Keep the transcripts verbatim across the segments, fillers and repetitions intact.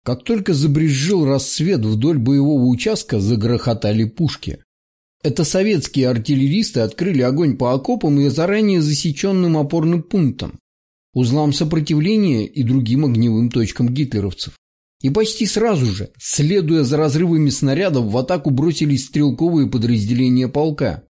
Как только забрезжил рассвет, вдоль боевого участка загрохотали пушки. Это советские артиллеристы открыли огонь по окопам и заранее засеченным опорным пунктам, узлам сопротивления и другим огневым точкам гитлеровцев. И почти сразу же, следуя за разрывами снарядов, в атаку бросились стрелковые подразделения полка.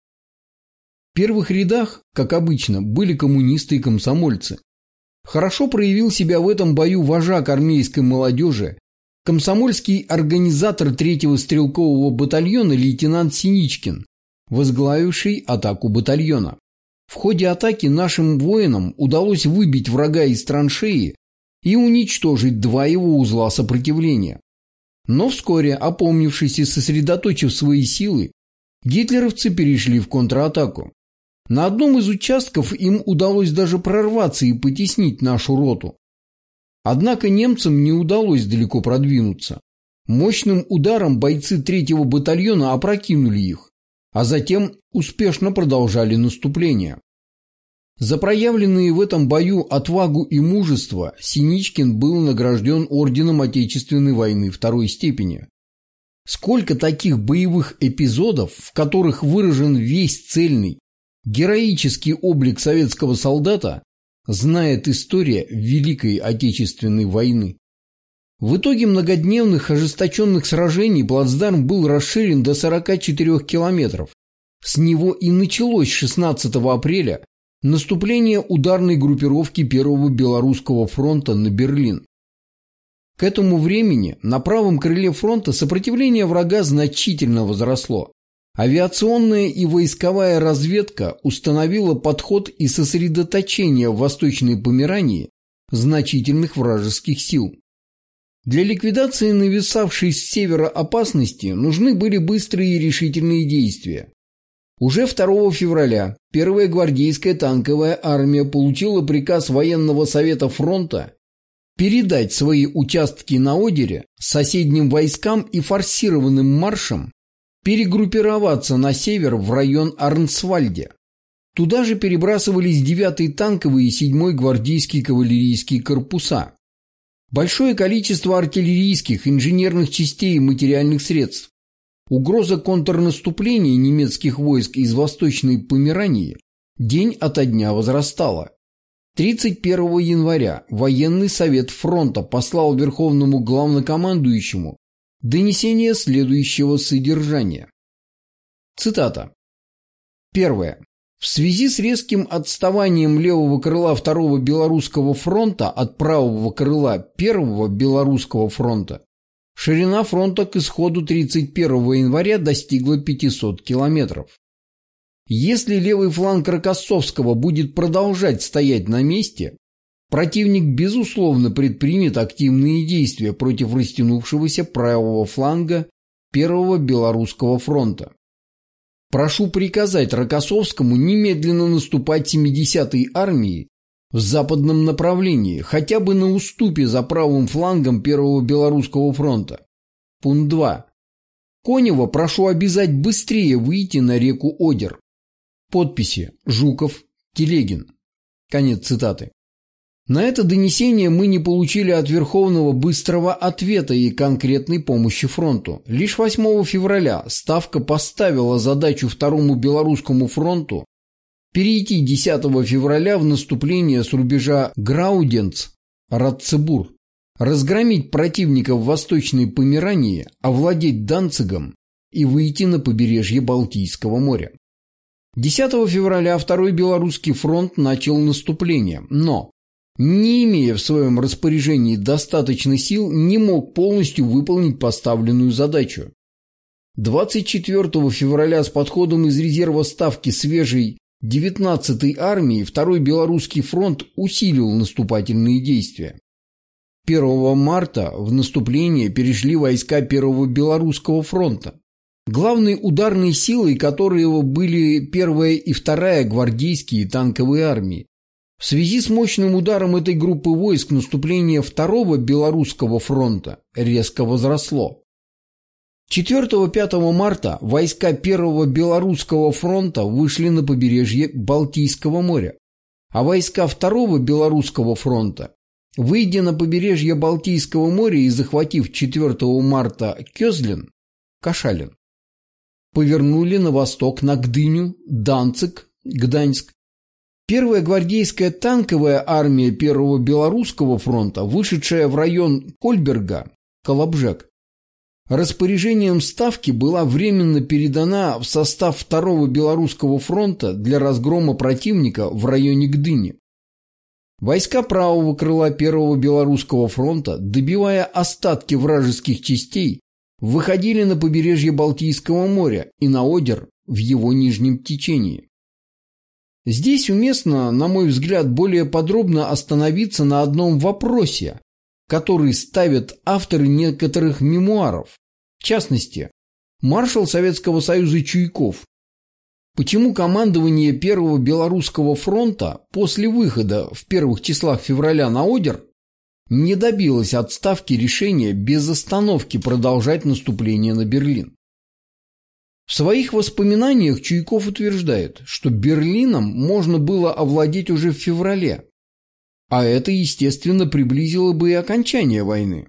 В первых рядах, как обычно, были коммунисты и комсомольцы. Хорошо проявил себя в этом бою вожак армейской молодежи, комсомольский организатор третьего стрелкового батальона лейтенант Синичкин, возглавивший атаку батальона. В ходе атаки нашим воинам удалось выбить врага из траншеи и уничтожить два его узла сопротивления. Но вскоре, опомнившись и сосредоточив свои силы, гитлеровцы перешли в контратаку. На одном из участков им удалось даже прорваться и потеснить нашу роту. Однако немцам не удалось далеко продвинуться. Мощным ударом бойцы третьего батальона опрокинули их, а затем успешно продолжали наступление. За проявленные в этом бою отвагу и мужество Синичкин был награжден орденом Отечественной войны второй степени. Сколько таких боевых эпизодов, в которых выражен весь цельный, героический облик советского солдата, знает история Великой Отечественной войны. В итоге многодневных ожесточенных сражений плацдарм был расширен до сорока четырёх километров. С него и началось шестнадцатого апреля наступление ударной группировки Первого Белорусского фронта на Берлин. К этому времени на правом крыле фронта сопротивление врага значительно возросло. Авиационная и войсковая разведка установила подход и сосредоточение в Восточной Померании значительных вражеских сил. Для ликвидации нависавшей с севера опасности нужны были быстрые и решительные действия. Уже второго февраля первая гвардейская танковая армия получила приказ военного совета фронта передать свои участки на Одере соседним войскам и форсированным маршем перегруппироваться на север в район Арнсвальде. Туда же перебрасывались девятый танковый и седьмой гвардейский кавалерийские корпуса. Большое количество артиллерийских, инженерных частей и материальных средств. Угроза контрнаступления немецких войск из Восточной Померании день ото дня возрастала. тридцать первого января военный совет фронта послал Верховному главнокомандующему донесение следующего содержания. Цитата. Первое. В связи с резким отставанием левого крыла Второго Белорусского фронта от правого крыла Первого Белорусского фронта, ширина фронта к исходу тридцать первого января достигла пятисот километров. Если левый фланг Рокоссовского будет продолжать стоять на месте, противник безусловно предпримет активные действия против растянувшегося правого фланга Первого Белорусского фронта. Прошу приказать Рокоссовскому немедленно наступать семидесятой армии в западном направлении, хотя бы на уступе за правым флангом Первого Белорусского фронта. Пункт два. Конева прошу обязать быстрее выйти на реку Одер. Подписи Жуков, Телегин. Конец цитаты. На это донесение мы не получили от Верховного быстрого ответа и конкретной помощи фронту. Лишь восьмого февраля Ставка поставила задачу Второму Белорусскому фронту перейти десятого февраля в наступление с рубежа Грауденц-Ратцебур, разгромить противника в Восточной Померании, овладеть Данцигом и выйти на побережье Балтийского моря. десятого февраля Второй Белорусский фронт начал наступление, но, не имея в своем распоряжении достаточно сил, не мог полностью выполнить поставленную задачу. двадцать четвёртого февраля с подходом из резерва Ставки свежей девятнадцатой армии Второй Белорусский фронт усилил наступательные действия. первого марта в наступление перешли войска Первого Белорусского фронта, главной ударной силой которого были первая и вторая гвардейские танковые армии. В связи с мощным ударом этой группы войск наступление Второго Белорусского фронта резко возросло. четвёртого-пятого марта войска Первого Белорусского фронта вышли на побережье Балтийского моря, а войска Второго Белорусского фронта выйдя на побережье Балтийского моря и захватив четвёртого марта Кёзлин, Кашалин, повернули на восток на Гдыню, Данциг, Гданьск. Первая гвардейская танковая армия Первого Белорусского фронта, вышедшая в район Кольберга, Колобжек, распоряжением Ставки была временно передана в состав Второго Белорусского фронта для разгрома противника в районе Гдыни. Войска правого крыла Первого Белорусского фронта, добивая остатки вражеских частей, выходили на побережье Балтийского моря и на Одер в его нижнем течении. Здесь уместно, на мой взгляд, более подробно остановиться на одном вопросе, который ставят авторы некоторых мемуаров, в частности, маршал Советского Союза Чуйков. Почему командование Первого Белорусского фронта после выхода в первых числах февраля на Одер не добилось от Ставки решения без остановки продолжать наступление на Берлин? В своих воспоминаниях Чуйков утверждает, что Берлином можно было овладеть уже в феврале, а это, естественно, приблизило бы и окончание войны.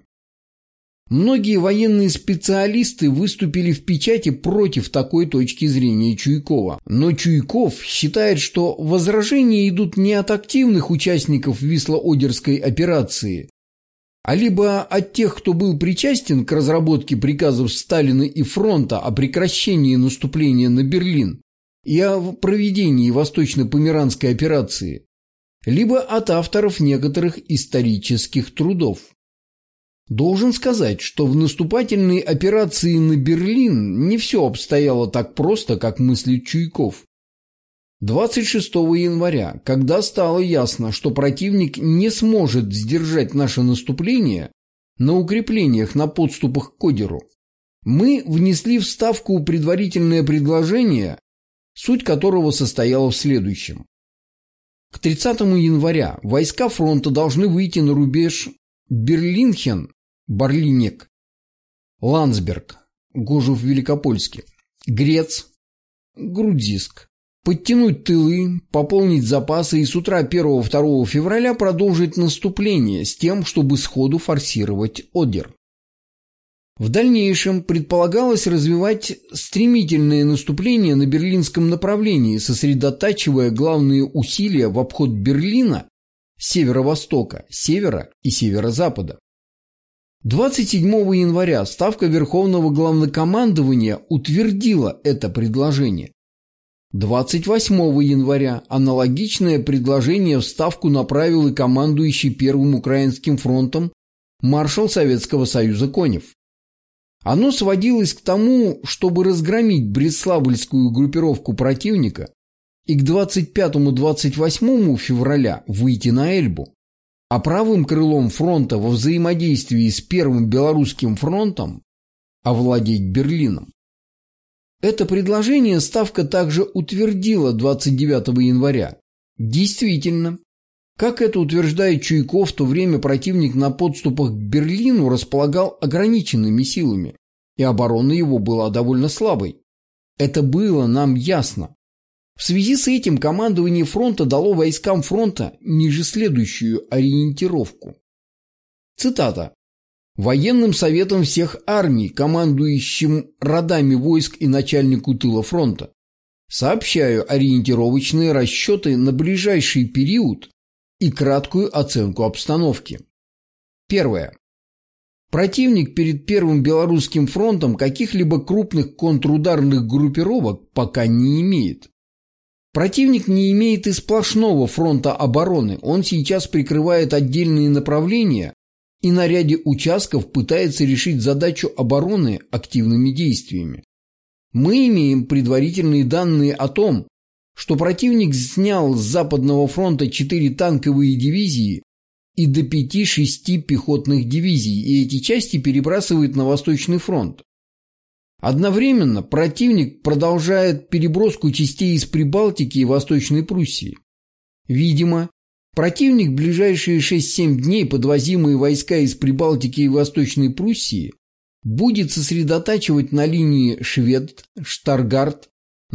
Многие военные специалисты выступили в печати против такой точки зрения Чуйкова, но Чуйков считает, что возражения идут не от активных участников Висло-Одерской операции, а либо от тех, кто был причастен к разработке приказов Сталина и фронта о прекращении наступления на Берлин и о проведении Восточно-Померанской операции, либо от авторов некоторых исторических трудов. Должен сказать, что в наступательной операции на Берлин не все обстояло так просто, как мыслит Чуйков. двадцать шестого января, когда стало ясно, что противник не сможет сдержать наше наступление на укреплениях на подступах к Одеру, мы внесли в Ставку предварительное предложение, суть которого состояла в следующем. К тридцатому января войска фронта должны выйти на рубеж Берлинхен, Барлинек, Ландсберг, Гожув-Великопольский, Грец, Грудзиск, подтянуть тылы, пополнить запасы и с утра первого-второго февраля продолжить наступление с тем, чтобы сходу форсировать Одер. В дальнейшем предполагалось развивать стремительное наступление на берлинском направлении, сосредотачивая главные усилия в обход Берлина с северо-востока, севера и северо-запада. двадцать седьмого января Ставка Верховного Главнокомандования утвердила это предложение. двадцать восьмого января аналогичное предложение в Ставку направил и командующий Первым Украинским фронтом маршал Советского Союза Конев. Оно сводилось к тому, чтобы разгромить Бреславльскую группировку противника и к двадцать пятому — двадцать восьмому февраля выйти на Эльбу, а правым крылом фронта во взаимодействии с Первым Белорусским фронтом овладеть Берлином. Это предложение Ставка также утвердила двадцать девятого января. Действительно, как это утверждает Чуйков, в то время противник на подступах к Берлину располагал ограниченными силами, и оборона его была довольно слабой. Это было нам ясно. В связи с этим командование фронта дало войскам фронта ниже следующую ориентировку. Цитата. «Военным советом всех армий, командующим родами войск и начальнику тыла фронта, сообщаю ориентировочные расчеты на ближайший период и краткую оценку обстановки. Первое. Противник перед Первым Белорусским фронтом каких-либо крупных контрударных группировок пока не имеет. Противник не имеет и сплошного фронта обороны, он сейчас прикрывает отдельные направления и на ряде участков пытается решить задачу обороны активными действиями. Мы имеем предварительные данные о том, что противник снял с Западного фронта четыре танковые дивизии и до пяти-шести пехотных дивизий, и эти части перебрасывает на Восточный фронт. Одновременно противник продолжает переброску частей из Прибалтики и Восточной Пруссии. Видимо, противник в ближайшие шесть-семь дней подвозимые войска из Прибалтики и Восточной Пруссии будет сосредотачивать на линии Швед, Штаргарт,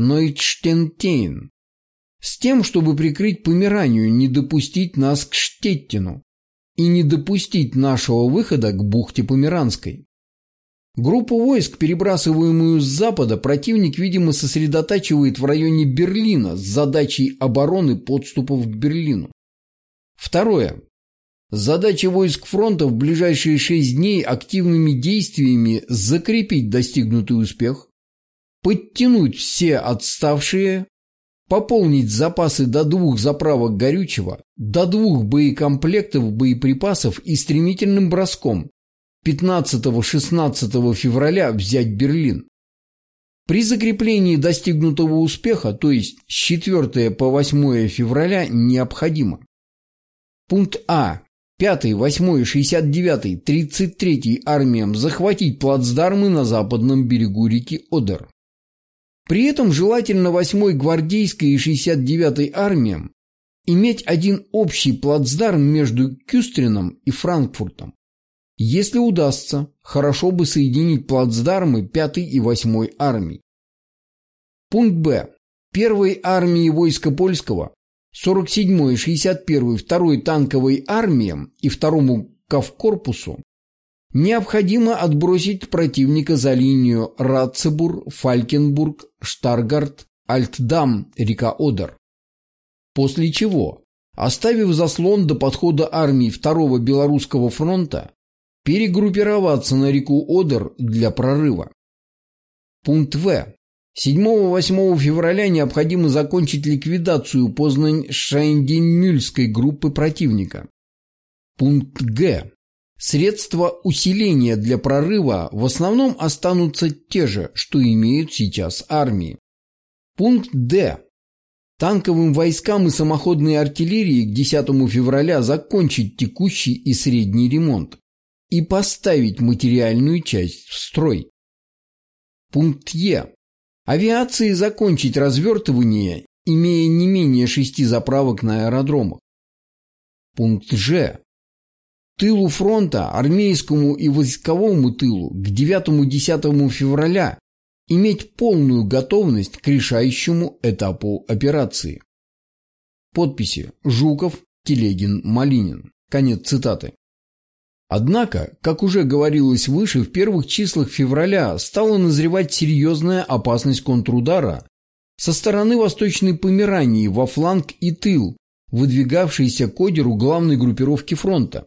Нойштентейн с тем, чтобы прикрыть Померанию, не допустить нас к Штеттину и не допустить нашего выхода к бухте Померанской. Группу войск, перебрасываемую с запада, противник, видимо, сосредотачивает в районе Берлина с задачей обороны подступов к Берлину. Второе. Задача войск фронта в ближайшие шесть дней активными действиями закрепить достигнутый успех, подтянуть все отставшие, пополнить запасы до двух заправок горючего, до двух боекомплектов боеприпасов и стремительным броском пятнадцатого-шестнадцатого февраля взять Берлин. При закреплении достигнутого успеха, то есть с четвёртого по восьмое февраля, необходимо: пункт А. пятой, восьмой, шестьдесят девятой, тридцать третьей армиям захватить плацдармы на западном берегу реки Одер. При этом желательно восьмой гвардейской и шестьдесят девятой армиям иметь один общий плацдарм между Кюстрином и Франкфуртом. Если удастся, хорошо бы соединить плацдармы пятой и восьмой армий. Пункт Б. первой армии войска польского, сорок седьмой, шестьдесят первой, второй танковой армиям и второму Кавкорпусу необходимо отбросить противника за линию Ратцебур, Фалькенбург, Штаргарт, Альтдам, река Одер. После чего, оставив заслон до подхода армии второго Белорусского фронта, перегруппироваться на реку Одер для прорыва. Пункт В. седьмого-восьмого февраля необходимо закончить ликвидацию Познань-Шайнденмюльской группы противника. Пункт Г. Средства усиления для прорыва в основном останутся те же, что имеют сейчас армии. Пункт Д. Танковым войскам и самоходной артиллерии к десятому февраля закончить текущий и средний ремонт и поставить материальную часть в строй. Пункт Е. Авиации закончить развертывание, имея не менее шести заправок на аэродромах. Пункт Ж. Тылу фронта, армейскому и войсковому тылу к девятому-десятому февраля иметь полную готовность к решающему этапу операции. Подписи: Жуков, Телегин, Малинин. Конец цитаты. Однако, как уже говорилось выше, в первых числах февраля стала назревать серьезная опасность контрудара со стороны Восточной Померании во фланг и тыл, выдвигавшейся к Одеру главной группировки фронта.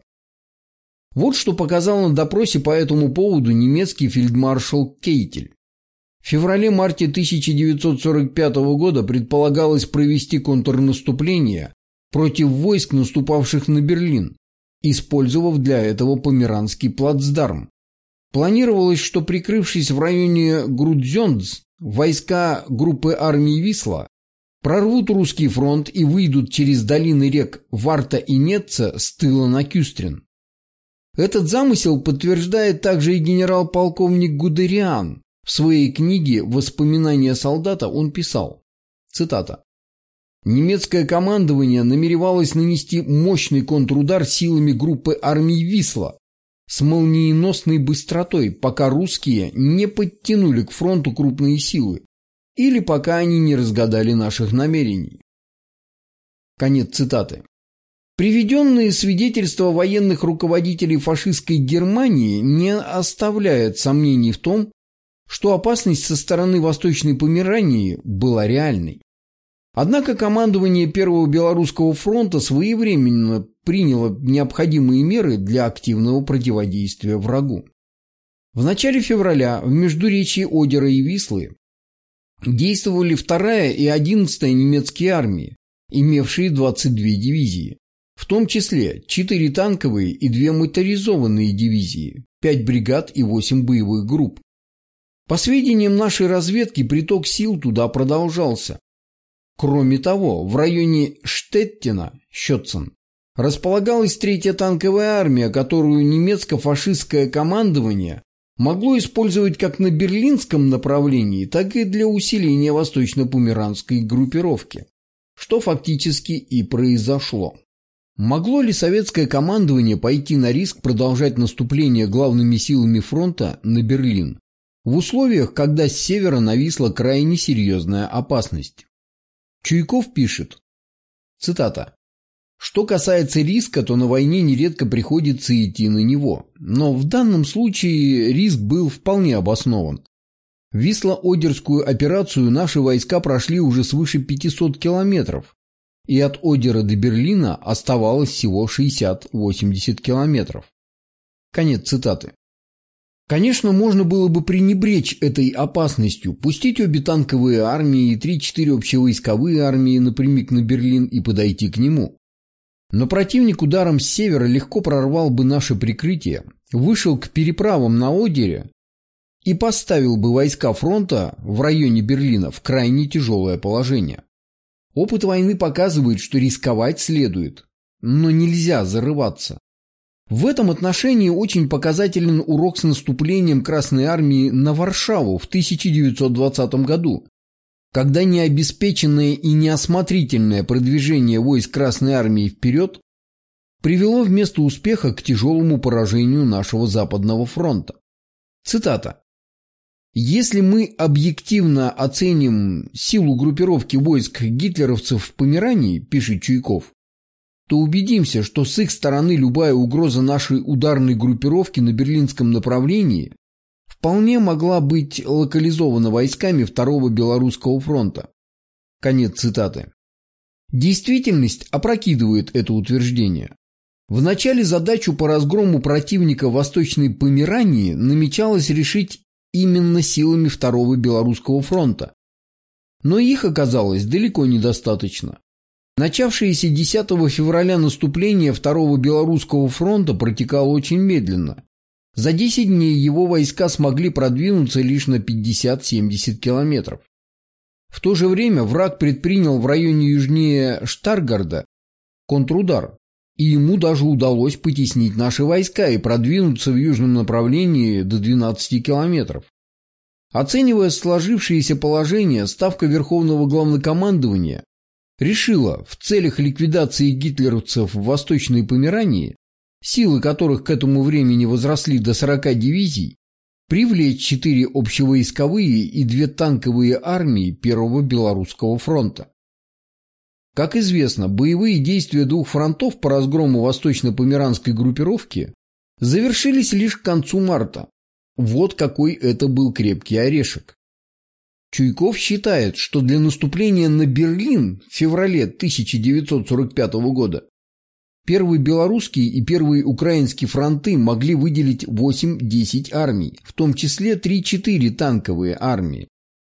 Вот что показал на допросе по этому поводу немецкий фельдмаршал Кейтель. В феврале-марте тысяча девятьсот сорок пятого года предполагалось провести контрнаступление против войск, наступавших на Берлин, использовав для этого Померанский плацдарм. Планировалось, что, прикрывшись в районе Грудзёнц, войска группы армии Висла прорвут русский фронт и выйдут через долины рек Варта и Нетца с тыла на Кюстрин. Этот замысел подтверждает также и генерал-полковник Гудериан. В своей книге «Воспоминания солдата» он писал, цитата: «Немецкое командование намеревалось нанести мощный контрудар силами группы армий Висла с молниеносной быстротой, пока русские не подтянули к фронту крупные силы или пока они не разгадали наших намерений». Конец цитаты. Приведенные свидетельства военных руководителей фашистской Германии не оставляют сомнений в том, что опасность со стороны Восточной Померании была реальной. Однако командование Первого Белорусского фронта своевременно приняло необходимые меры для активного противодействия врагу. В начале февраля в междуречии Одера и Вислы действовали вторая и одиннадцатая немецкие армии, имевшие двадцать две дивизии, в том числе четыре танковые и две моторизованные дивизии, пять бригад и восемь боевых групп. По сведениям нашей разведки, приток сил туда продолжался. Кроме того, в районе Штеттина, Щетцен, располагалась третья танковая армия, которую немецко-фашистское командование могло использовать как на берлинском направлении, так и для усиления восточно-померанской группировки, что фактически и произошло. Могло ли советское командование пойти на риск продолжать наступление главными силами фронта на Берлин в условиях, когда с севера нависла крайне серьезная опасность? Чуйков пишет, цитата: Что касается риска, то на войне нередко приходится идти на него. Но в данном случае риск был вполне обоснован. Висло-Одерскую операцию наши войска прошли уже свыше пятисот километров, и от Одера до Берлина оставалось всего шестьдесят-восемьдесят километров. Конец цитаты. Конечно, можно было бы пренебречь этой опасностью, пустить обе танковые армии и три-четыре общевойсковые армии напрямик на Берлин и подойти к нему. Но противник ударом с севера легко прорвал бы наше прикрытие, вышел к переправам на Одере и поставил бы войска фронта в районе Берлина в крайне тяжелое положение. Опыт войны показывает, что рисковать следует, но нельзя зарываться. В этом отношении очень показателен урок с наступлением Красной Армии на Варшаву в тысяча девятьсот двадцатом году, когда необеспеченное и неосмотрительное продвижение войск Красной Армии вперед привело вместо успеха к тяжелому поражению нашего Западного фронта. Цитата. «Если мы объективно оценим силу группировки войск гитлеровцев в Померании, пишет Чуйков, то убедимся, что с их стороны любая угроза нашей ударной группировки на берлинском направлении вполне могла быть локализована войсками Второго Белорусского фронта». Конец цитаты. Действительность опрокидывает это утверждение. Вначале задачу по разгрому противника в Восточной Померании намечалось решить именно силами Второго Белорусского фронта. Но их оказалось далеко недостаточно. Начавшееся десятого февраля наступление Второго Белорусского фронта протекало очень медленно. За десять дней его войска смогли продвинуться лишь на пятьдесят-семьдесят километров. В то же время враг предпринял в районе южнее Штаргарда контрудар, и ему даже удалось потеснить наши войска и продвинуться в южном направлении до двенадцати километров. Оценивая сложившееся положение, Ставка Верховного Главнокомандования решила в целях ликвидации гитлеровцев в Восточной Померании, силы которых к этому времени возросли до сорока дивизий, привлечь четыре общевойсковые и две танковые армии Первого Белорусского фронта. Как известно, боевые действия двух фронтов по разгрому восточно-померанской группировки завершились лишь к концу марта. Вот какой это был крепкий орешек. Чуйков считает, что для наступления на Берлин в феврале тысяча девятьсот сорок пятого года Первый Белорусский и Первый Украинский фронты могли выделить восемь-десять армий, в том числе три-четыре танковые армии.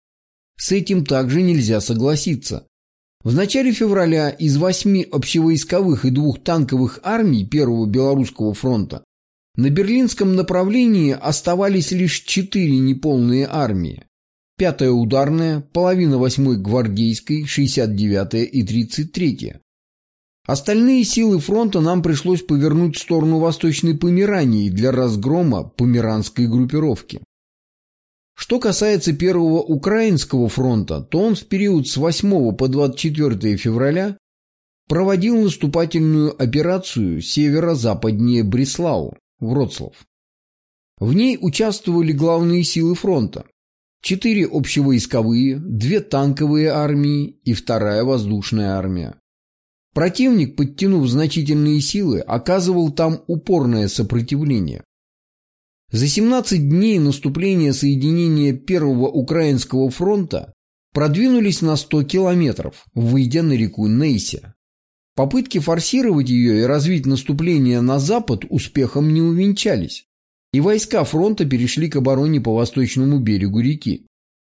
С этим также нельзя согласиться. В начале февраля из восьми общевойсковых и двух танковых армий Первого Белорусского фронта на берлинском направлении оставались лишь четыре неполные армии. Пятая ударная, половина восьмой гвардейской, шестьдесят девятая и тридцать третья. Остальные силы фронта нам пришлось повернуть в сторону Восточной Померании для разгрома померанской группировки. Что касается Первого Украинского фронта, то он в период с восьмого по двадцать четвёртое февраля проводил наступательную операцию северо-западнее Бреслау, Вроцлав. В ней участвовали главные силы фронта: четыре общевойсковые, две танковые армии и вторая воздушная армия. Противник, подтянув значительные силы, оказывал там упорное сопротивление. За семнадцать дней наступления соединения Первого Украинского фронта продвинулись на сто километров, выйдя на реку Нейся. Попытки форсировать ее и развить наступление на запад успехом не увенчались, и войска фронта перешли к обороне по восточному берегу реки.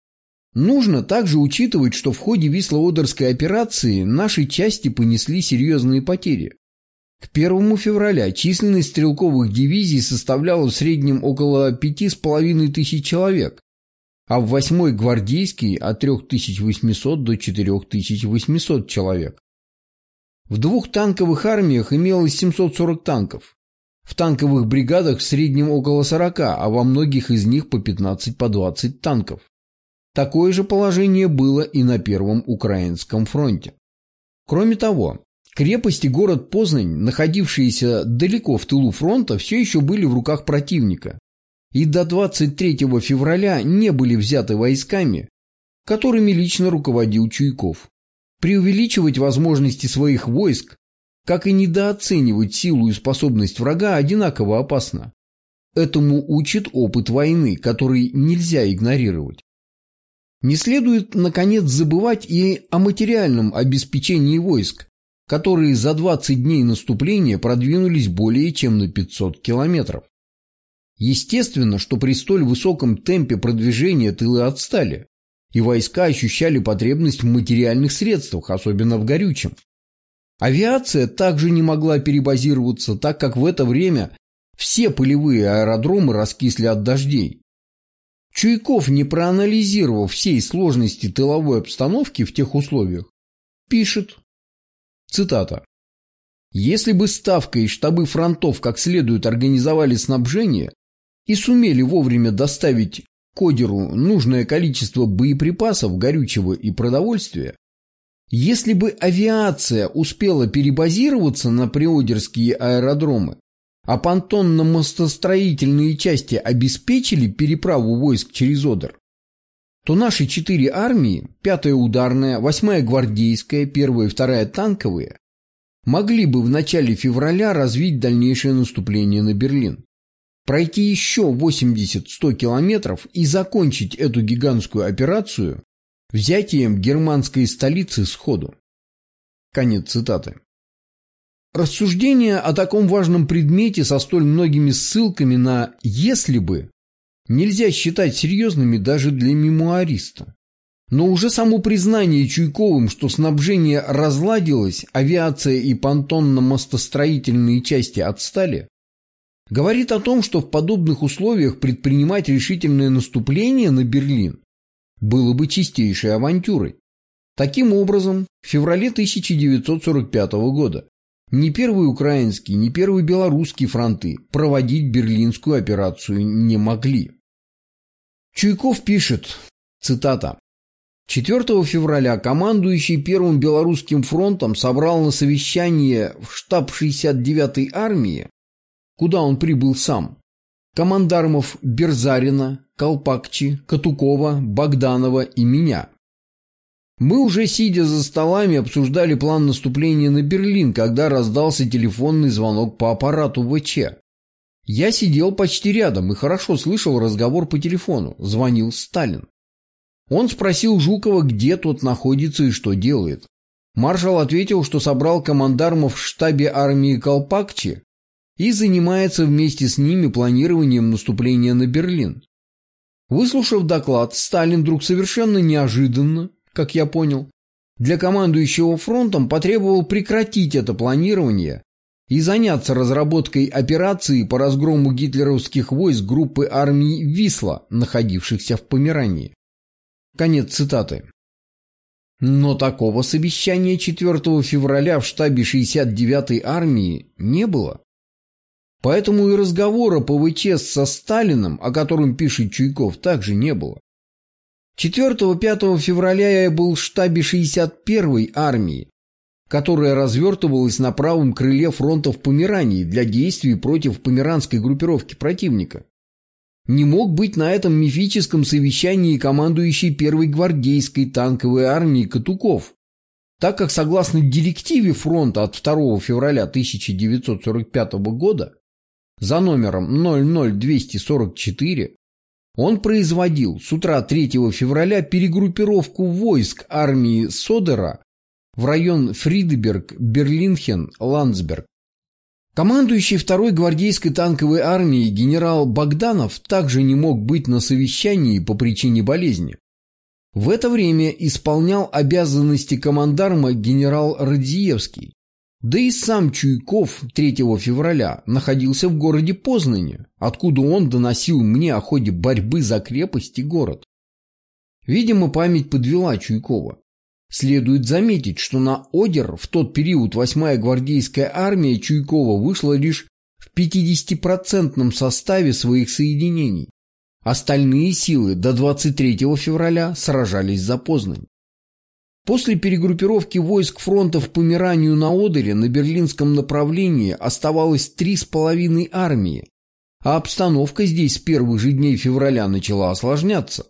Нужно также учитывать, что в ходе Висло-Одерской операции наши части понесли серьезные потери. К первому февраля численность стрелковых дивизий составляла в среднем около пяти с половиной тысяч человек, а в восьмой гвардейской от трёх тысяч восьмисот до четырёх тысяч восьмисот человек. В двух танковых армиях имелось семьсот сорок танков, в танковых бригадах в среднем около сорока, а во многих из них по пятнадцать-по двадцать танков. Такое же положение было и на Первом Украинском фронте. Кроме того, крепость и город Познань, находившиеся далеко в тылу фронта, все еще были в руках противника, и до двадцать третьего февраля не были взяты войсками, которыми лично руководил Чуйков. Преувеличивать возможности своих войск, как и недооценивать силу и способность врага, одинаково опасно. Этому учит опыт войны, который нельзя игнорировать. Не следует, наконец, забывать и о материальном обеспечении войск, которые за двадцать дней наступления продвинулись более чем на пятьсот километров. Естественно, что при столь высоком темпе продвижения тылы отстали, и войска ощущали потребность в материальных средствах, особенно в горючем. Авиация также не могла перебазироваться, так как в это время все полевые аэродромы раскисли от дождей. Чуйков, не проанализировав всей сложности тыловой обстановки в тех условиях, пишет, цитата, «Если бы Ставка и штабы фронтов как следует организовали снабжение и сумели вовремя доставить к Одеру нужное количество боеприпасов, горючего и продовольствия, если бы авиация успела перебазироваться на приодерские аэродромы, а понтонно-мостостроительные части обеспечили переправу войск через Одер, то наши четыре армии, пятая ударная, восьмая гвардейская, первая и вторая танковые, могли бы в начале февраля развить дальнейшее наступление на Берлин, пройти еще восемьдесят-сто километров и закончить эту гигантскую операцию взятием германской столицы сходу». Конец цитаты. Рассуждения о таком важном предмете со столь многими ссылками на «если бы» нельзя считать серьезными даже для мемуариста. Но уже само признание Чуйковым, что снабжение разладилось, авиация и понтонно-мостостроительные части отстали, говорит о том, что в подобных условиях предпринимать решительное наступление на Берлин было бы чистейшей авантюрой. Таким образом, в феврале тысяча девятьсот сорок пятого года ни первый украинский, ни первый белорусский фронты проводить берлинскую операцию не могли. Чуйков пишет, цитата, четвёртого февраля командующий Первым Белорусским фронтом собрал на совещание в штаб шестьдесят девятой армии, куда он прибыл сам, командармов Берзарина, Колпакчи, Катукова, Богданова и меня. Мы уже, сидя за столами, обсуждали план наступления на Берлин, когда раздался телефонный звонок по аппарату ВЧ. Я сидел почти рядом и хорошо слышал разговор по телефону. Звонил Сталин. Он спросил Жукова, где тот находится и что делает. Маршал ответил, что собрал командармов в штабе армии Колпакчи и занимается вместе с ними планированием наступления на Берлин. Выслушав доклад, Сталин вдруг совершенно неожиданно, как я понял, для командующего фронтом потребовал прекратить это планирование и заняться разработкой операции по разгрому гитлеровских войск группы армий Висла, находившихся в Померании. Конец цитаты. Но такого совещания четвёртого февраля в штабе шестьдесят девятой армии не было. Поэтому и разговора по ВЧ со Сталиным, о котором пишет Чуйков, также не было. четвёртого-пятого февраля я был в штабе шестьдесят первой армии, которая развертывалась на правом крыле фронта в Померании для действий против померанской группировки противника. Не мог быть на этом мифическом совещании командующий Первой гвардейской танковой армией Катуков, так как согласно директиве фронта от второго февраля тысяча девятьсот сорок пятого года за номером ноль ноль двести сорок четыре он производил с утра третьего февраля перегруппировку войск армии Содера в район Фридеберг, Берлинхен, Ландсберг. Командующий второй гвардейской танковой армией генерал Богданов также не мог быть на совещании по причине болезни. В это время исполнял обязанности командарма генерал Радзиевский. Да и сам Чуйков третьего февраля находился в городе Познане, откуда он доносил мне о ходе борьбы за крепость и город. Видимо, память подвела Чуйкова. Следует заметить, что на Одер в тот период восьмая гвардейская армия Чуйкова вышла лишь в пятидесятипроцентном составе своих соединений. Остальные силы до двадцать третьего февраля сражались за Познань. После перегруппировки войск фронта в Померанию на Одере на берлинском направлении оставалось три с половиной армии, а обстановка здесь с первых же дней февраля начала осложняться.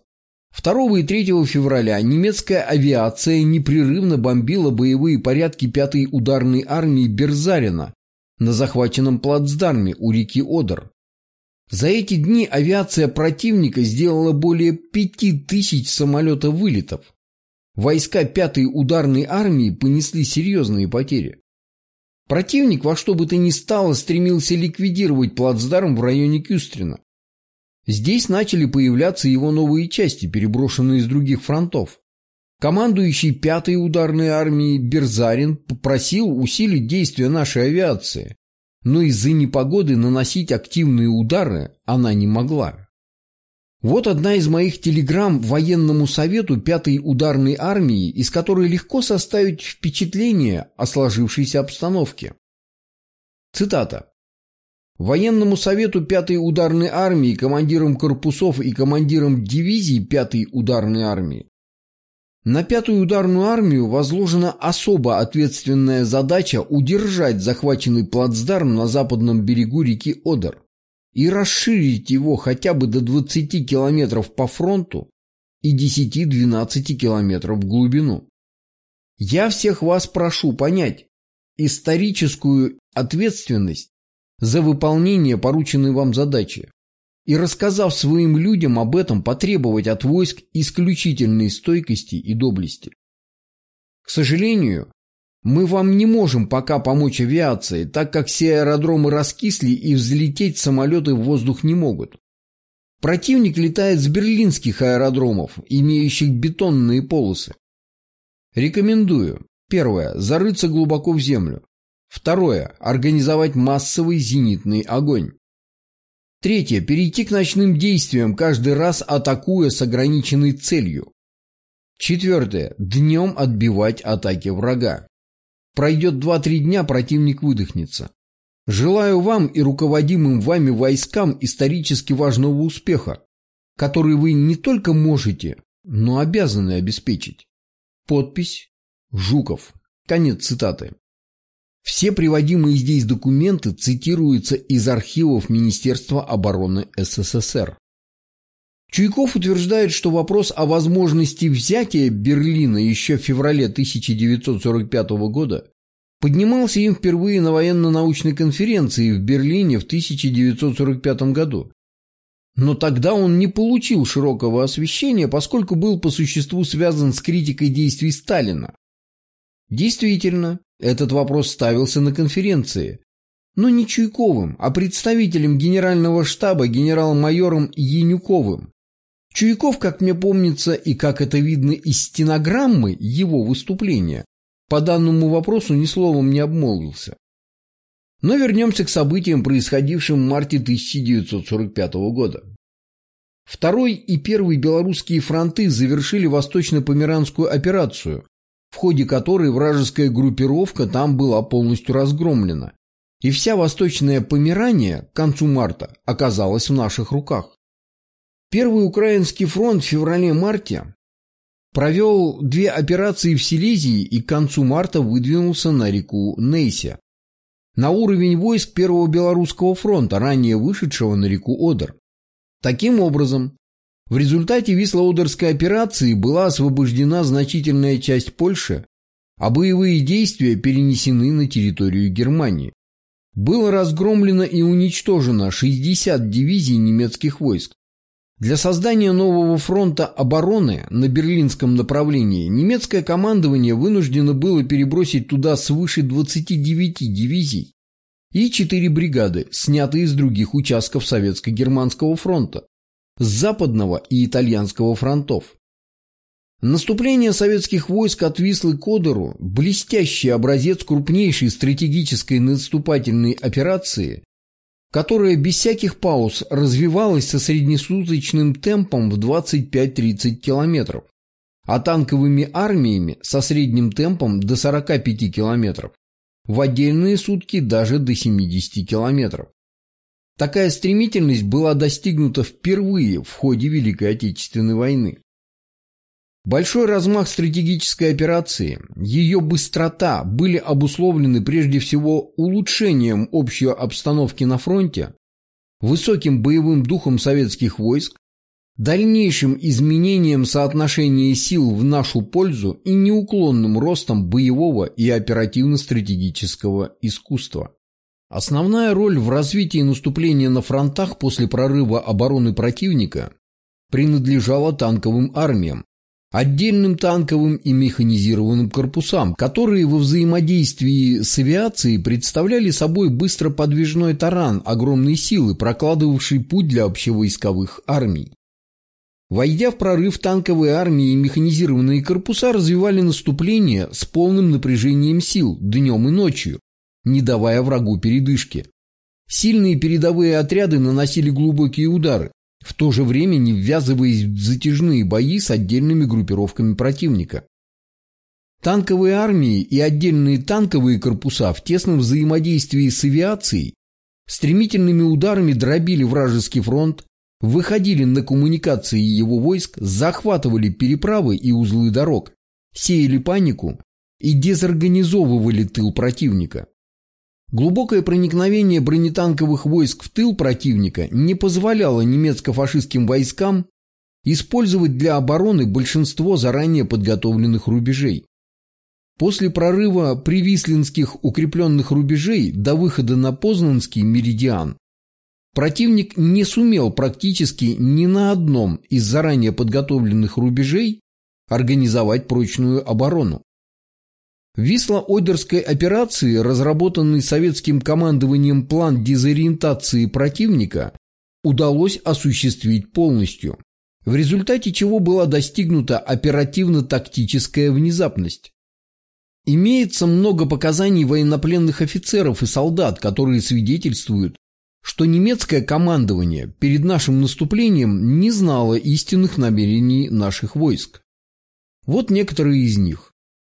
второго и третьего февраля немецкая авиация непрерывно бомбила боевые порядки пятой ударной армии Берзарина на захваченном плацдарме у реки Одер. За эти дни авиация противника сделала более пяти тысяч самолета-вылетов. Войска пятой ударной армии понесли серьезные потери. Противник во что бы то ни стало стремился ликвидировать плацдарм в районе Кюстрина. Здесь начали появляться его новые части, переброшенные из других фронтов. Командующий пятой ударной армией Берзарин попросил усилить действия нашей авиации, но из-за непогоды наносить активные удары она не могла. Вот одна из моих телеграмм военному совету пятой ударной армии, из которой легко составить впечатление о сложившейся обстановке. Цитата. Военному совету пятой ударной армии, командирам корпусов и командирам дивизий пятой ударной армии. На пятую ударную армию возложена особо ответственная задача удержать захваченный плацдарм на западном берегу реки Одер и расширить его хотя бы до двадцати километров по фронту и десяти-двенадцати километров в глубину. Я всех вас прошу понять историческую ответственность за выполнение порученной вам задачи и, рассказав своим людям об этом, потребовать от войск исключительной стойкости и доблести. К сожалению, мы вам не можем пока помочь авиации, так как все аэродромы раскисли и взлететь самолеты в воздух не могут. Противник летает с берлинских аэродромов, имеющих бетонные полосы. Рекомендую. Первое. Зарыться глубоко в землю. Второе. Организовать массовый зенитный огонь. Третье. Перейти к ночным действиям, каждый раз атакуя с ограниченной целью. Четвертое. Днем отбивать атаки врага. Пройдет два-три дня, противник выдохнется. Желаю вам и руководимым вами войскам исторически важного успеха, который вы не только можете, но обязаны обеспечить. Подпись Жуков. Конец цитаты. Все приводимые здесь документы цитируются из архивов Министерства обороны СССР. Чуйков утверждает, что вопрос о возможности взятия Берлина еще в феврале тысяча девятьсот сорок пятого года поднимался им впервые на военно-научной конференции в Берлине в тысяча девятьсот сорок пятом году. Но тогда он не получил широкого освещения, поскольку был по существу связан с критикой действий Сталина. Действительно, этот вопрос ставился на конференции, но не Чуйковым, а представителем генерального штаба генерал-майором Янюковым. Чуйков, как мне помнится, и как это видно из стенограммы его выступления, по данному вопросу ни словом не обмолвился. Но вернемся к событиям, происходившим в марте тысяча девятьсот сорок пятого года. Второй и первый белорусские фронты завершили Восточно-Померанскую операцию, в ходе которой вражеская группировка там была полностью разгромлена, и вся Восточная Померания к концу марта оказалась в наших руках. Первый Украинский фронт в феврале-марте провел две операции в Силезии и к концу марта выдвинулся на реку Нейсе, на уровень войск Первого Белорусского фронта, ранее вышедшего на реку Одер. Таким образом, в результате Висло-Одерской операции была освобождена значительная часть Польши, а боевые действия перенесены на территорию Германии. Было разгромлено и уничтожено шестьдесят дивизий немецких войск. Для создания нового фронта обороны на берлинском направлении немецкое командование вынуждено было перебросить туда свыше двадцати девяти дивизий и четыре бригады, снятые из других участков Советско-Германского фронта, с Западного и Итальянского фронтов. Наступление советских войск от Вислы к Одеру – блестящий образец крупнейшей стратегической наступательной операции, которая без всяких пауз развивалась со среднесуточным темпом в двадцать пять-тридцать километров, а танковыми армиями со средним темпом до сорока пяти километров, в отдельные сутки даже до семидесяти километров. Такая стремительность была достигнута впервые в ходе Великой Отечественной войны. Большой размах стратегической операции, ее быстрота были обусловлены прежде всего улучшением общей обстановки на фронте, высоким боевым духом советских войск, дальнейшим изменением соотношения сил в нашу пользу и неуклонным ростом боевого и оперативно-стратегического искусства. Основная роль в развитии наступления на фронтах после прорыва обороны противника принадлежала танковым армиям, отдельным танковым и механизированным корпусам, которые во взаимодействии с авиацией представляли собой быстроподвижной таран огромной силы, прокладывавший путь для общевойсковых армий. Войдя в прорыв, танковые армии и механизированные корпуса развивали наступление с полным напряжением сил днем и ночью, не давая врагу передышки. Сильные передовые отряды наносили глубокие удары, в то же время не ввязываясь в затяжные бои с отдельными группировками противника. Танковые армии и отдельные танковые корпуса в тесном взаимодействии с авиацией стремительными ударами дробили вражеский фронт, выходили на коммуникации его войск, захватывали переправы и узлы дорог, сеяли панику и дезорганизовывали тыл противника. Глубокое проникновение бронетанковых войск в тыл противника не позволяло немецко-фашистским войскам использовать для обороны большинство заранее подготовленных рубежей. После прорыва привислинских укрепленных рубежей до выхода на Познанский меридиан противник не сумел практически ни на одном из заранее подготовленных рубежей организовать прочную оборону. В Висло-Одерской операции, разработанный советским командованием план дезориентации противника, удалось осуществить полностью, в результате чего была достигнута оперативно-тактическая внезапность. Имеется много показаний военнопленных офицеров и солдат, которые свидетельствуют, что немецкое командование перед нашим наступлением не знало истинных намерений наших войск. Вот некоторые из них.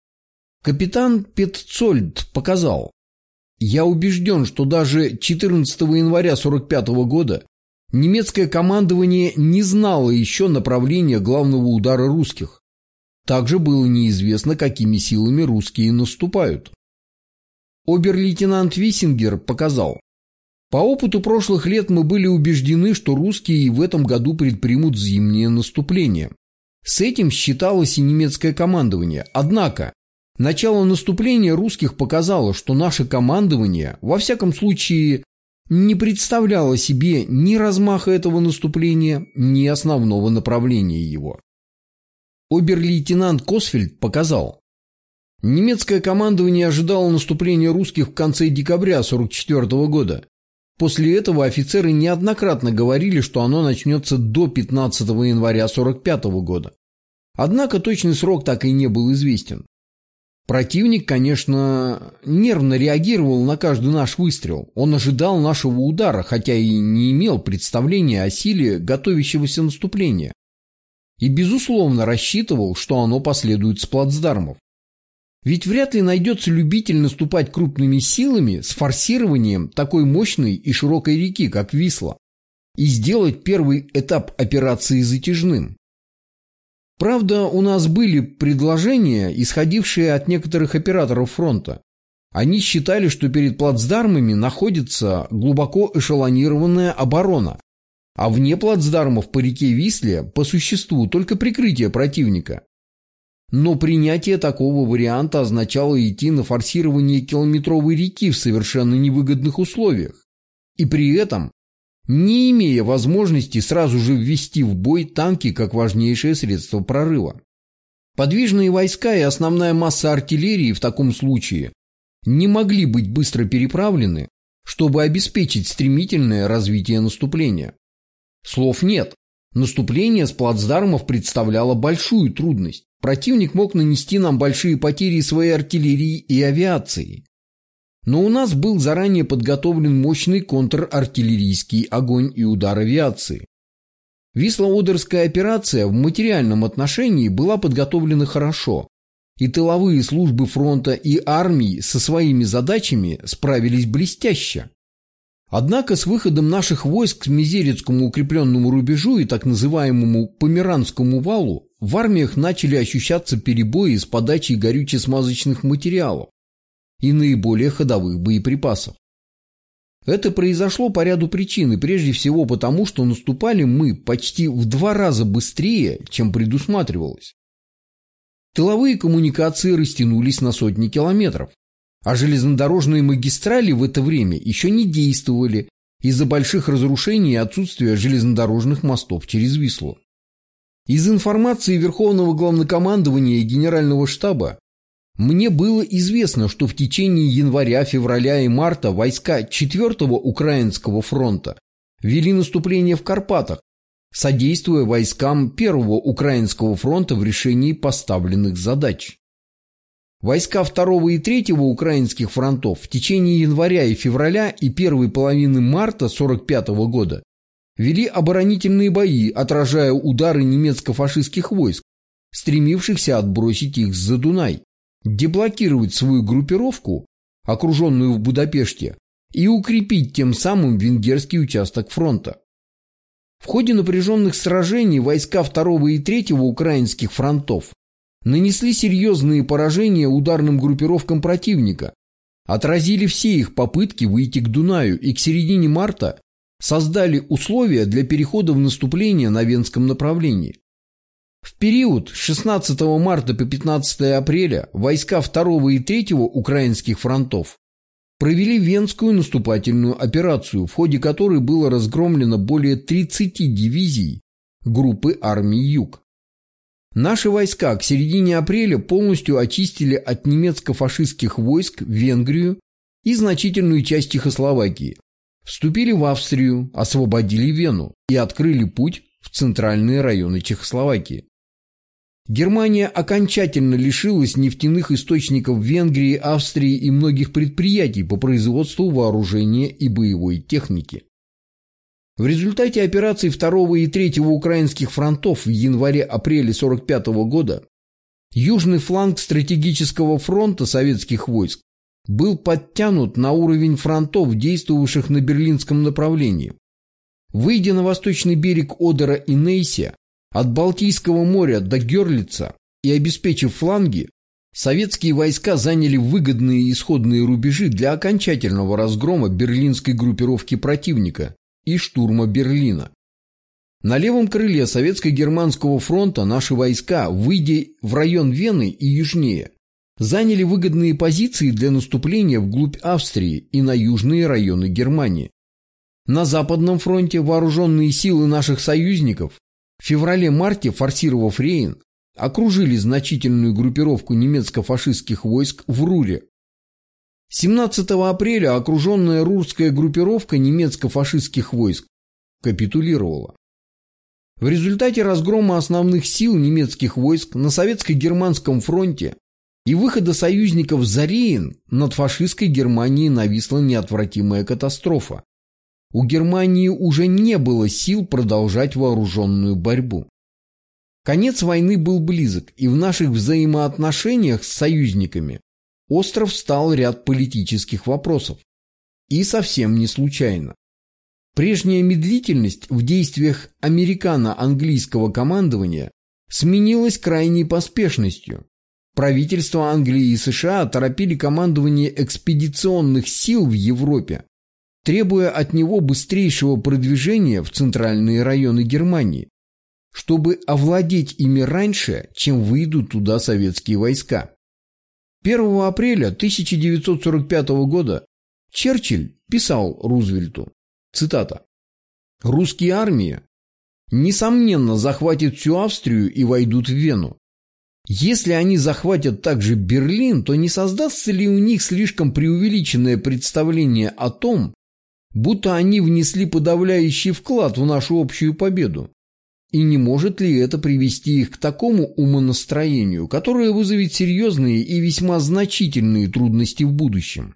Капитан Петцольд показал: «Я убежден, что даже четырнадцатого января сорок пятого года немецкое командование не знало еще направления главного удара русских. Также было неизвестно, какими силами русские наступают». Обер-лейтенант Виссингер показал: «По опыту прошлых лет мы были убеждены, что русские и в этом году предпримут зимнее наступление. С этим считалось и немецкое командование. Однако начало наступления русских показало, что наше командование, во всяком случае, не представляло себе ни размаха этого наступления, ни основного направления его». Обер-лейтенант Косфельд показал: «Немецкое командование ожидало наступления русских в конце декабря сорок четвёртого года. После этого офицеры неоднократно говорили, что оно начнется до пятнадцатого января сорок пятого года. Однако точный срок так и не был известен. Противник, конечно, нервно реагировал на каждый наш выстрел. Он ожидал нашего удара, хотя и не имел представления о силе готовящегося наступления. И, безусловно, рассчитывал, что оно последует с плацдармов. Ведь вряд ли найдется любитель наступать крупными силами с форсированием такой мощной и широкой реки, как Висла, и сделать первый этап операции затяжным. Правда, у нас были предложения, исходившие от некоторых операторов фронта. Они считали, что перед плацдармами находится глубоко эшелонированная оборона, а вне плацдармов по реке Висле по существу только прикрытие противника. Но принятие такого варианта означало идти на форсирование километровой реки в совершенно невыгодных условиях, и при этом не имея возможности сразу же ввести в бой танки как важнейшее средство прорыва. Подвижные войска и основная масса артиллерии в таком случае не могли быть быстро переправлены, чтобы обеспечить стремительное развитие наступления. Слов нет. Наступление с плацдармов представляло большую трудность. Противник мог нанести нам большие потери своей артиллерии и авиации. Но у нас был заранее подготовлен мощный контрартиллерийский огонь и удар авиации. Висло-Одерская операция в материальном отношении была подготовлена хорошо, и тыловые службы фронта и армии со своими задачами справились блестяще. Однако с выходом наших войск к Мезерецкому укрепленному рубежу и так называемому Померанскому валу в армиях начали ощущаться перебои с подачей горюче-смазочных материалов и наиболее ходовых боеприпасов. Это произошло по ряду причин, и прежде всего потому, что наступали мы почти в два раза быстрее, чем предусматривалось. Тыловые коммуникации растянулись на сотни километров, а железнодорожные магистрали в это время еще не действовали из-за больших разрушений и отсутствия железнодорожных мостов через Вислу. Из информации Верховного Главнокомандования и Генерального штаба мне было известно, что в течение января, февраля и марта войска четвёртого Украинского фронта вели наступление в Карпатах, содействуя войскам первого Украинского фронта в решении поставленных задач. Войска второго и третьего Украинских фронтов в течение января и февраля и первой половины марта сорок пятого года вели оборонительные бои, отражая удары немецко-фашистских войск, стремившихся отбросить их за Дунай, деблокировать свою группировку, окруженную в Будапеште, и укрепить тем самым венгерский участок фронта. В ходе напряженных сражений войска второго и третьего Украинских фронтов нанесли серьезные поражения ударным группировкам противника, отразили все их попытки выйти к Дунаю и к середине марта создали условия для перехода в наступление на Венском направлении. В период с шестнадцатого марта по пятнадцатое апреля войска второго и третьего Украинских фронтов провели Венскую наступательную операцию, в ходе которой было разгромлено более тридцати дивизий группы армий Юг. Наши войска к середине апреля полностью очистили от немецко-фашистских войск Венгрию и значительную часть Чехословакии, вступили в Австрию, освободили Вену и открыли путь в центральные районы Чехословакии. Германия окончательно лишилась нефтяных источников Венгрии, Австрии и многих предприятий по производству вооружения и боевой техники. В результате операций второго и третьего Украинских фронтов в январе-апреле сорок пятого года южный фланг стратегического фронта советских войск был подтянут на уровень фронтов, действовавших на берлинском направлении. Выйдя на восточный берег Одера и Нейсе, от Балтийского моря до Гёрлица и обеспечив фланги, советские войска заняли выгодные исходные рубежи для окончательного разгрома берлинской группировки противника и штурма Берлина. На левом крыле Советско-Германского фронта наши войска, выйдя в район Вены и южнее, заняли выгодные позиции для наступления вглубь Австрии и на южные районы Германии. На Западном фронте вооруженные силы наших союзников в феврале-марте, форсировав Рейн, окружили значительную группировку немецко-фашистских войск в Руре. семнадцатого апреля окруженная рурская группировка немецко-фашистских войск капитулировала. В результате разгрома основных сил немецких войск на советско-германском фронте и выхода союзников за Рейн над фашистской Германией нависла неотвратимая катастрофа. У Германии уже не было сил продолжать вооруженную борьбу. Конец войны был близок, и в наших взаимоотношениях с союзниками остро встал ряд политических вопросов. И совсем не случайно. Прежняя медлительность в действиях американо-английского командования сменилась крайней поспешностью. Правительства Англии и США торопили командование экспедиционных сил в Европе, требуя от него быстрейшего продвижения в центральные районы Германии, чтобы овладеть ими раньше, чем выйдут туда советские войска. первого апреля тысяча девятьсот сорок пятого года Черчилль писал Рузвельту, цитата, «Русские армии, несомненно, захватят всю Австрию и войдут в Вену. Если они захватят также Берлин, то не создастся ли у них слишком преувеличенное представление о том, будто они внесли подавляющий вклад в нашу общую победу? И не может ли это привести их к такому умонастроению, которое вызовет серьезные и весьма значительные трудности в будущем?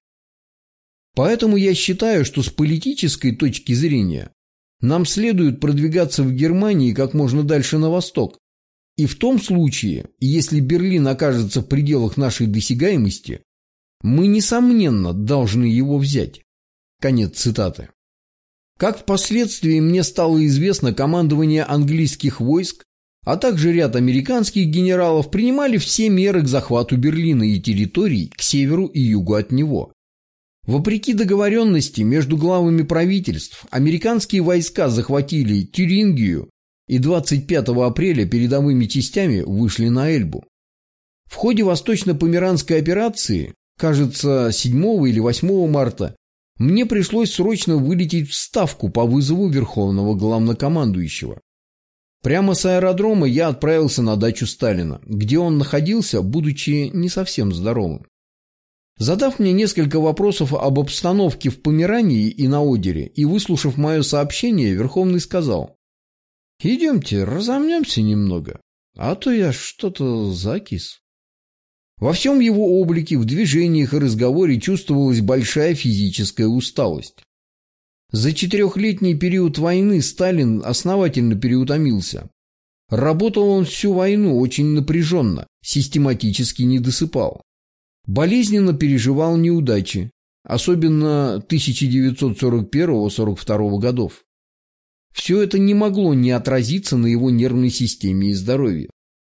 Поэтому я считаю, что с политической точки зрения нам следует продвигаться в Германии как можно дальше на восток. И в том случае, если Берлин окажется в пределах нашей досягаемости, мы, несомненно, должны его взять». Конец цитаты. Как впоследствии мне стало известно, командование английских войск, а также ряд американских генералов принимали все меры к захвату Берлина и территорий к северу и югу от него. Вопреки договоренности между главами правительств, американские войска захватили Тюрингию и двадцать пятого апреля передовыми частями вышли на Эльбу. В ходе восточно-померанской операции, кажется, седьмого или восьмого марта, мне пришлось срочно вылететь в Ставку по вызову Верховного Главнокомандующего. Прямо с аэродрома я отправился на дачу Сталина, где он находился, будучи не совсем здоровым. Задав мне несколько вопросов об обстановке в Померании и на Одере и выслушав мое сообщение, Верховный сказал: «Идемте, разомнемся немного, а то я что-то закис». Во всем его облике, в движениях и разговоре чувствовалась большая физическая усталость. За четырехлетний период войны Сталин основательно переутомился. Работал он всю войну очень напряженно, систематически не досыпал. Болезненно переживал неудачи, особенно тысяча девятьсот сорок первого — сорок второго годов. Все это не могло не отразиться на его нервной системе и здоровье.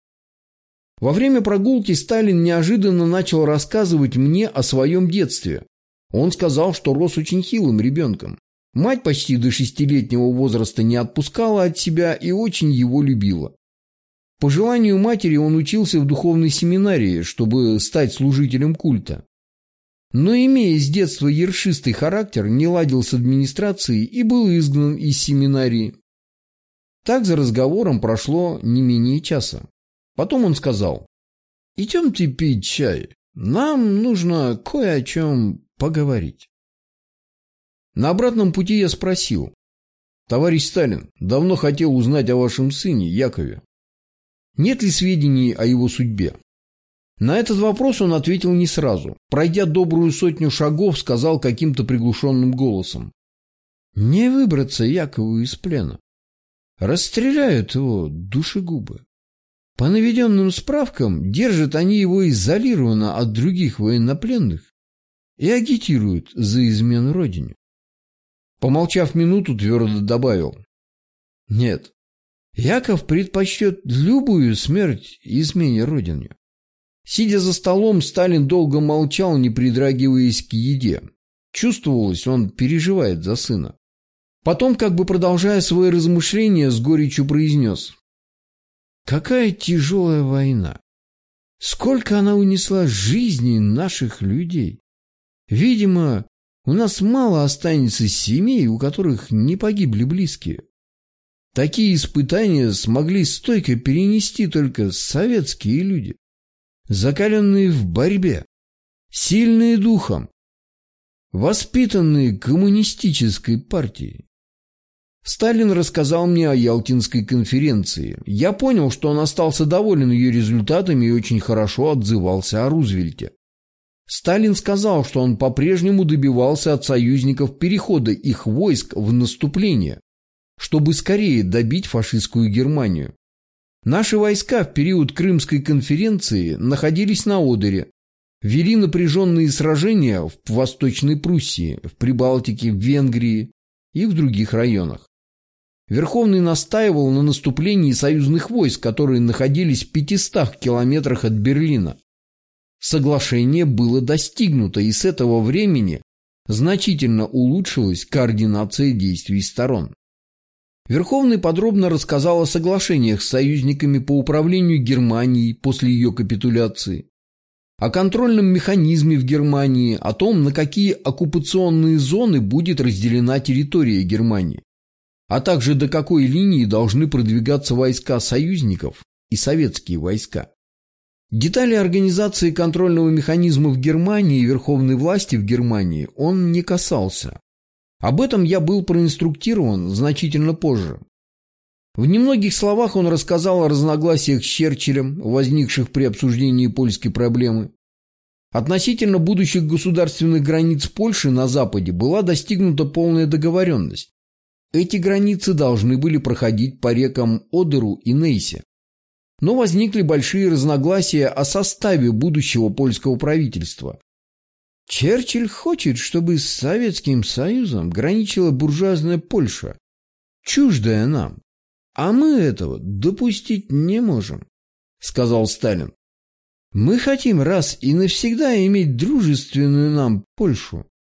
Во время прогулки Сталин неожиданно начал рассказывать мне о своем детстве. Он сказал, что рос очень хилым ребенком. Мать почти до шестилетнего возраста не отпускала от себя и очень его любила. По желанию матери он учился в духовной семинарии, чтобы стать служителем культа. Но, имея с детства ершистый характер, не ладил с администрацией и был изгнан из семинарии. Так за разговором прошло не менее часа. Потом он сказал: «Идемте пить чай, нам нужно кое о чем поговорить». На обратном пути я спросил: «Товарищ Сталин, давно хотел узнать о вашем сыне, Якове. Нет ли сведений о его судьбе?» На этот вопрос он ответил не сразу. Пройдя добрую сотню шагов, сказал каким-то приглушенным голосом: «Не выбраться Якову из плена. Расстреляют его душегубы. По наведенным справкам, держат они его изолированно от других военнопленных и агитируют за измену родине». Помолчав минуту, твердо добавил: «Нет, Яков предпочтет любую смерть измене родине». Сидя за столом, Сталин долго молчал, не притрагиваясь к еде. Чувствовалось, он переживает за сына. Потом, как бы продолжая свои размышления, с горечью произнес: «Какая тяжелая война! Сколько она унесла жизней наших людей! Видимо, у нас мало останется семей, у которых не погибли близкие. Такие испытания смогли стойко перенести только советские люди, закаленные в борьбе, сильные духом, воспитанные коммунистической партией». Сталин рассказал мне о Ялтинской конференции. Я понял, что он остался доволен ее результатами и очень хорошо отзывался о Рузвельте. Сталин сказал, что он по-прежнему добивался от союзников перехода их войск в наступление, чтобы скорее добить фашистскую Германию. Наши войска в период Крымской конференции находились на Одере, вели напряженные сражения в Восточной Пруссии, в Прибалтике, в Венгрии и в других районах. Верховный настаивал на наступлении союзных войск, которые находились в пятистах километрах от Берлина. Соглашение было достигнуто, и с этого времени значительно улучшилась координация действий сторон. Верховный подробно рассказал о соглашениях с союзниками по управлению Германией после ее капитуляции, о контрольном механизме в Германии, о том, на какие оккупационные зоны будет разделена территория Германии, а также до какой линии должны продвигаться войска союзников и советские войска. Детали организации контрольного механизма в Германии и верховной власти в Германии он не касался. Об этом я был проинструктирован значительно позже. В немногих словах он рассказал о разногласиях с Черчиллем, возникших при обсуждении польской проблемы. Относительно будущих государственных границ Польши на Западе была достигнута полная договоренность. Эти границы должны были проходить по рекам Одеру и Нейсе. Но возникли большие разногласия о составе будущего польского правительства. Черчилль хочет, чтобы с Советским Союзом граничила буржуазная Польша, чуждая нам. А мы этого допустить не можем, сказал Сталин. Мы хотим раз и навсегда иметь дружественную нам Польшу,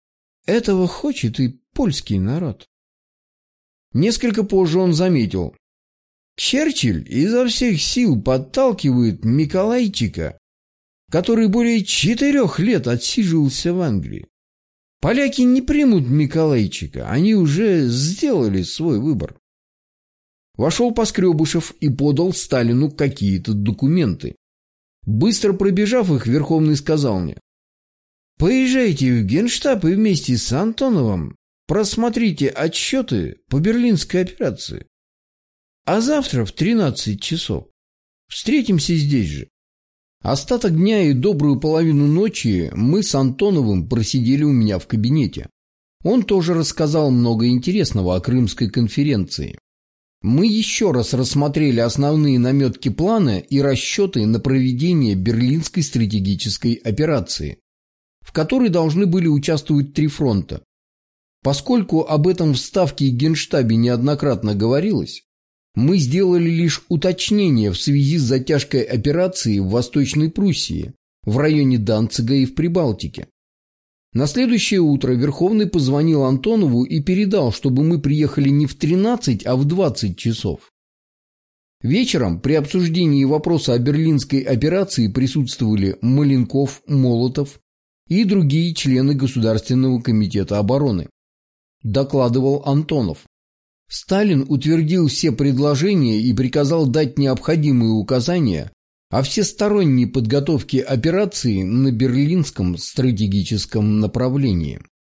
Этого хочет и польский народ. Несколько позже он заметил: Черчилль изо всех сил подталкивает Миколайчика, который более четырех лет отсиживался в Англии. Поляки не примут Миколайчика, они уже сделали свой выбор. Вошел Поскребышев и подал Сталину какие-то документы. Быстро пробежав их, Верховный сказал мне: поезжайте в Генштаб и вместе с Антоновым просмотрите отчеты по Берлинской операции. А завтра в тринадцать часов встретимся здесь же. Остаток дня и добрую половину ночи мы с Антоновым просидели у меня в кабинете. Он тоже рассказал много интересного о Крымской конференции. Мы еще раз рассмотрели основные наметки плана и расчеты на проведение Берлинской стратегической операции, в которой должны были участвовать три фронта. Поскольку об этом в Ставке и Генштабе неоднократно говорилось, мы сделали лишь уточнение в связи с затяжкой операции в Восточной Пруссии, в районе Данцига и в Прибалтике. На следующее утро Верховный позвонил Антонову и передал, чтобы мы приехали не в тринадцать, а в двадцать часов. Вечером при обсуждении вопроса о Берлинской операции присутствовали Маленков, Молотов и другие члены Государственного комитета обороны. Докладывал Антонов. Сталин утвердил все предложения и приказал дать необходимые указания о всесторонней подготовке операции на Берлинском стратегическом направлении.